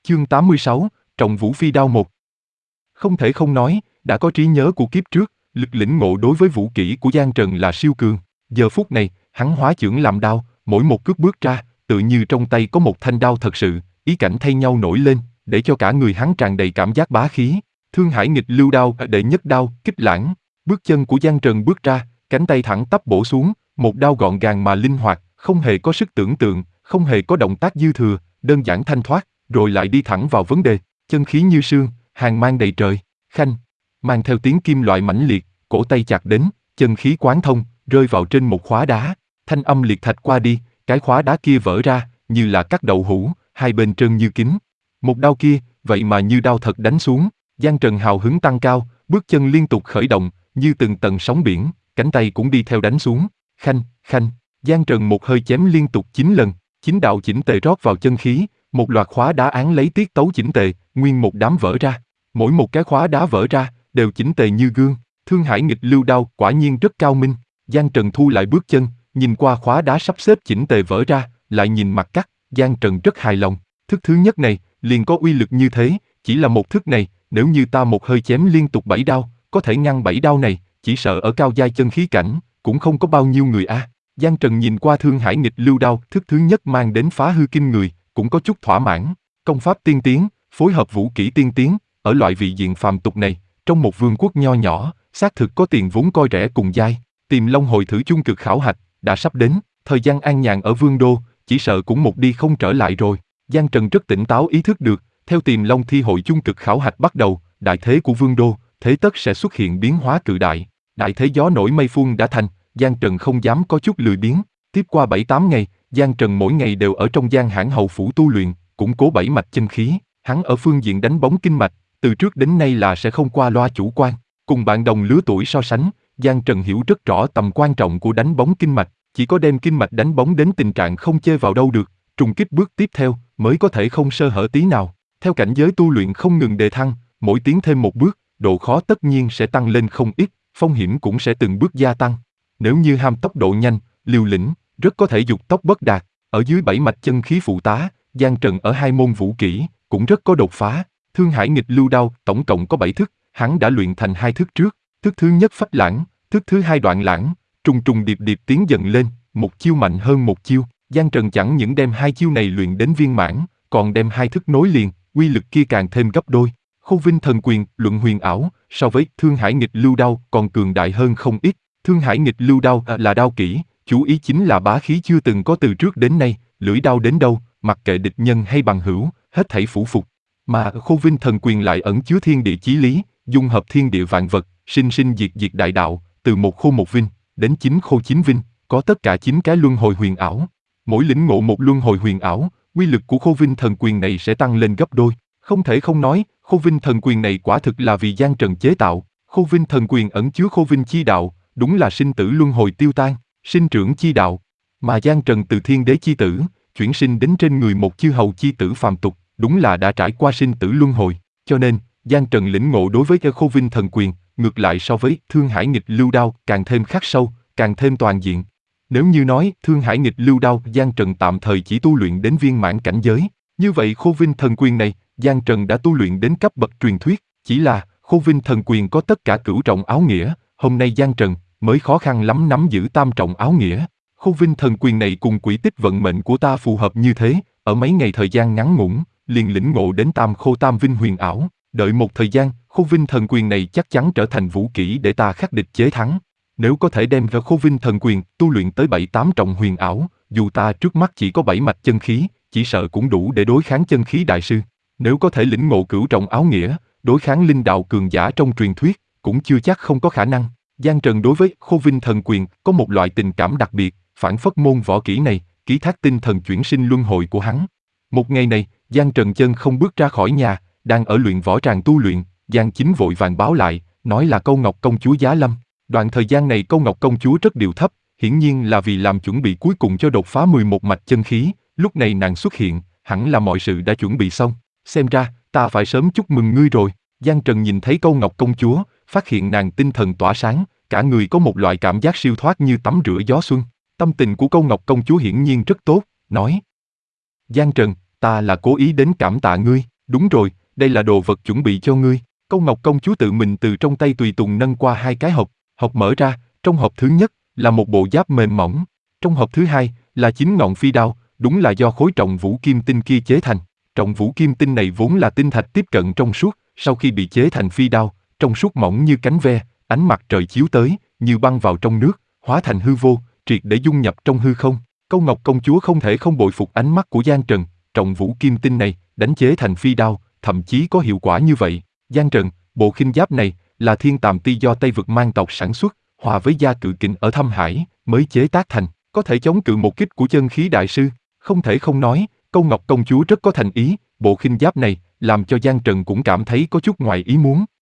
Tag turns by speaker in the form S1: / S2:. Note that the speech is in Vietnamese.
S1: Chương 86, Trọng Vũ Phi Đao 1. Không thể không nói, đã có trí nhớ của kiếp trước, lực lĩnh ngộ đối với vũ kỹ của Giang Trần là siêu cường. Giờ phút này, hắn hóa chưởng làm đao, mỗi một cước bước ra, tự như trong tay có một thanh đao thật sự, ý cảnh thay nhau nổi lên, để cho cả người hắn tràn đầy cảm giác bá khí. Thương Hải nghịch lưu đao, đệ nhất đao, kích lãng. Bước chân của Giang Trần bước ra, cánh tay thẳng tắp bổ xuống, một đao gọn gàng mà linh hoạt, không hề có sức tưởng tượng, không hề có động tác dư thừa, đơn giản thanh thoát, rồi lại đi thẳng vào vấn đề, chân khí như sương, hàn mang đầy trời, khanh, mang theo tiếng kim loại mãnh liệt, cổ tay chặt đến, chân khí quán thông, rơi vào trên một khóa đá, thanh âm liệt thạch qua đi, cái khóa đá kia vỡ ra, như là cắt đậu hũ, hai bên trơn như kính. Một đao kia, vậy mà như đao thật đánh xuống, Giang Trần hào hứng tăng cao, bước chân liên tục khởi động, như từng tầng sóng biển, cánh tay cũng đi theo đánh xuống, khanh, khanh, Giang Trần một hơi chém liên tục 9 lần, 9 đạo chỉnh tề rót vào chân khí, một loạt khóa đá án lấy tiết tấu chỉnh tề, nguyên một đám vỡ ra. Mỗi một cái khóa đá vỡ ra, đều chỉnh tề như gương. Thương Hải nghịch lưu đao quả nhiên rất cao minh. Giang Trần thu lại bước chân, nhìn qua khóa đá sắp xếp chỉnh tề vỡ ra, lại nhìn mặt cắt, Giang Trần rất hài lòng. Thức thứ nhất này, liền có uy lực như thế, chỉ là một thức này, nếu như ta một hơi chém liên tục 7 đao, có thể ngăn 7 đao này, chỉ sợ ở cao giai chân khí cảnh, cũng không có bao nhiêu người a. Giang Trần nhìn qua Thương Hải nghịch lưu đao, thức thứ nhất mang đến phá hư kinh người, cũng có chút thỏa mãn. Công pháp tiên tiến, phối hợp vũ kỹ tiên tiến, ở loại vị diện phàm tục này, trong một vương quốc nho nhỏ, xác thực có tiền vốn coi rẻ cùng giai. Tìm Long hồi thử chung cực khảo hạch, đã sắp đến, thời gian an nhàn ở vương đô, chỉ sợ cũng một đi không trở lại rồi. Giang Trần rất tỉnh táo ý thức được, theo Tìm Long thi hội chung cực khảo hạch bắt đầu, đại thế của vương đô, thế tất sẽ xuất hiện biến hóa cự đại. Đại thế gió nổi mây phun đã thành, Giang Trần không dám có chút lười biếng. Tiếp qua 7-8 ngày, Giang Trần mỗi ngày đều ở trong Giang Hãn hầu phủ tu luyện, củng cố 7 mạch chân khí. Hắn ở phương diện đánh bóng kinh mạch, từ trước đến nay là sẽ không qua loa chủ quan. Cùng bạn đồng lứa tuổi so sánh, Giang Trần hiểu rất rõ tầm quan trọng của đánh bóng kinh mạch. Chỉ có đem kinh mạch đánh bóng đến tình trạng không chê vào đâu được, trùng kích bước tiếp theo mới có thể không sơ hở tí nào. Theo cảnh giới tu luyện không ngừng đề thăng, mỗi tiến thêm một bước, độ khó tất nhiên sẽ tăng lên không ít, phong hiểm cũng sẽ từng bước gia tăng. Nếu như ham tốc độ nhanh, liều lĩnh, rất có thể dục tốc bất đạt. Ở dưới 7 mạch chân khí phụ tá, Giang Trần ở 2 môn vũ kỹ cũng rất có đột phá. Thương Hải nghịch lưu đao tổng cộng có 7 thức, hắn đã luyện thành 2 thức trước. Thức thứ nhất phách lãng, thức thứ hai đoạn lãng, trùng trùng điệp điệp tiến dần lên, một chiêu mạnh hơn một chiêu. Giang Trần chẳng những đem 2 chiêu này luyện đến viên mãn, còn đem 2 thức nối liền, uy lực kia càng thêm gấp đôi. Khô Vinh thần quyền, luận huyền ảo, so với Thương Hải nghịch lưu đao còn cường đại hơn không ít. Thương Hải nghịch lưu đao là đao kỹ, chủ ý chính là bá khí chưa từng có từ trước đến nay, lưỡi đao đến đâu, mặc kệ địch nhân hay bằng hữu, hết thảy phủ phục. Mà Khô Vinh thần quyền lại ẩn chứa thiên địa chí lý, dung hợp thiên địa vạn vật, sinh sinh diệt diệt đại đạo, từ một khô một vinh, đến 9 khô 9 vinh, có tất cả 9 cái luân hồi huyền ảo. Mỗi lĩnh ngộ một luân hồi huyền ảo, uy lực của Khô Vinh thần quyền này sẽ tăng lên gấp đôi. Không thể không nói, Khô Vinh thần quyền này quả thực là vì Giang Trần chế tạo. Khô Vinh thần quyền ẩn chứa Khô Vinh chi đạo, đúng là sinh tử luân hồi tiêu tan, sinh trưởng chi đạo. Mà Giang Trần từ thiên đế chi tử, chuyển sinh đến trên người một chư hầu chi tử phàm tục, đúng là đã trải qua sinh tử luân hồi. Cho nên, Giang Trần lĩnh ngộ đối với Khô Vinh thần quyền, ngược lại so với Thương Hải nghịch lưu đao càng thêm khắc sâu, càng thêm toàn diện. Nếu như nói Thương Hải nghịch lưu đao Giang Trần tạm thời chỉ tu luyện đến viên mãn cảnh giới, như vậy Khô Vinh thần quyền này, Giang Trần đã tu luyện đến cấp bậc truyền thuyết. Chỉ là Khô Vinh thần quyền có tất cả cửu trọng áo nghĩa, hôm nay Giang Trần mới khó khăn lắm nắm giữ tam trọng áo nghĩa. Khô Vinh thần quyền này cùng quỹ tích vận mệnh của ta phù hợp như thế, ở mấy ngày thời gian ngắn ngủn, liền lĩnh ngộ đến tam khô tam vinh huyền ảo. Đợi một thời gian, Khô Vinh thần quyền này chắc chắn trở thành vũ kỹ để ta khắc địch chế thắng. Nếu có thể đem ra Khô Vinh thần quyền tu luyện tới 7-8 trọng huyền ảo, dù ta trước mắt chỉ có 7 mạch chân khí, chỉ sợ cũng đủ để đối kháng chân khí đại sư. Nếu có thể lĩnh ngộ cửu trọng áo nghĩa, đối kháng linh đạo cường giả trong truyền thuyết, cũng chưa chắc không có khả năng. Giang Trần đối với Khô Vinh thần quyền có một loại tình cảm đặc biệt, phản phất môn võ kỹ này, ký thác tinh thần chuyển sinh luân hồi của hắn. Một ngày này, Giang Trần chân không bước ra khỏi nhà, đang ở luyện võ tràng tu luyện, Giang Chính vội vàng báo lại, nói là Câu Ngọc công chúa giá lâm. Đoạn thời gian này Câu Ngọc công chúa rất điệu thấp, hiển nhiên là vì làm chuẩn bị cuối cùng cho đột phá 11 mạch chân khí, lúc này nàng xuất hiện, hẳn là mọi sự đã chuẩn bị xong. Xem ra, ta phải sớm chúc mừng ngươi rồi. Giang Trần nhìn thấy Câu Ngọc công chúa, phát hiện nàng tinh thần tỏa sáng, cả người có một loại cảm giác siêu thoát như tắm rửa gió xuân. Tâm tình của Câu Ngọc công chúa hiển nhiên rất tốt, nói: Giang Trần, ta là cố ý đến cảm tạ ngươi. Đúng rồi, đây là đồ vật chuẩn bị cho ngươi. Câu Ngọc công chúa tự mình từ trong tay tùy tùng nâng qua hai cái hộp. Hộp mở ra, trong hộp thứ nhất là một bộ giáp mềm mỏng. Trong hộp thứ hai là 9 ngọn phi đao, đúng là do khối trọng vũ kim tinh kia chế thành. Trọng vũ kim tinh này vốn là tinh thạch tiếp cận trong suốt, sau khi bị chế thành phi đao, trong suốt mỏng như cánh ve, ánh mặt trời chiếu tới, như băng vào trong nước, hóa thành hư vô, triệt để dung nhập trong hư không. Câu Ngọc công chúa không thể không bội phục ánh mắt của Giang Trần, trọng vũ kim tinh này, đánh chế thành phi đao, thậm chí có hiệu quả như vậy. Giang Trần, bộ khinh giáp này là thiên tàm ti do Tây Vực mang tộc sản xuất, hòa với gia cự kình ở Thâm Hải mới chế tác thành, có thể chống cự một kích của chân khí đại sư. Không thể không nói, Câu Ngọc công chúa rất có thành ý, bộ khinh giáp này làm cho Giang Trần cũng cảm thấy có chút ngoài ý muốn.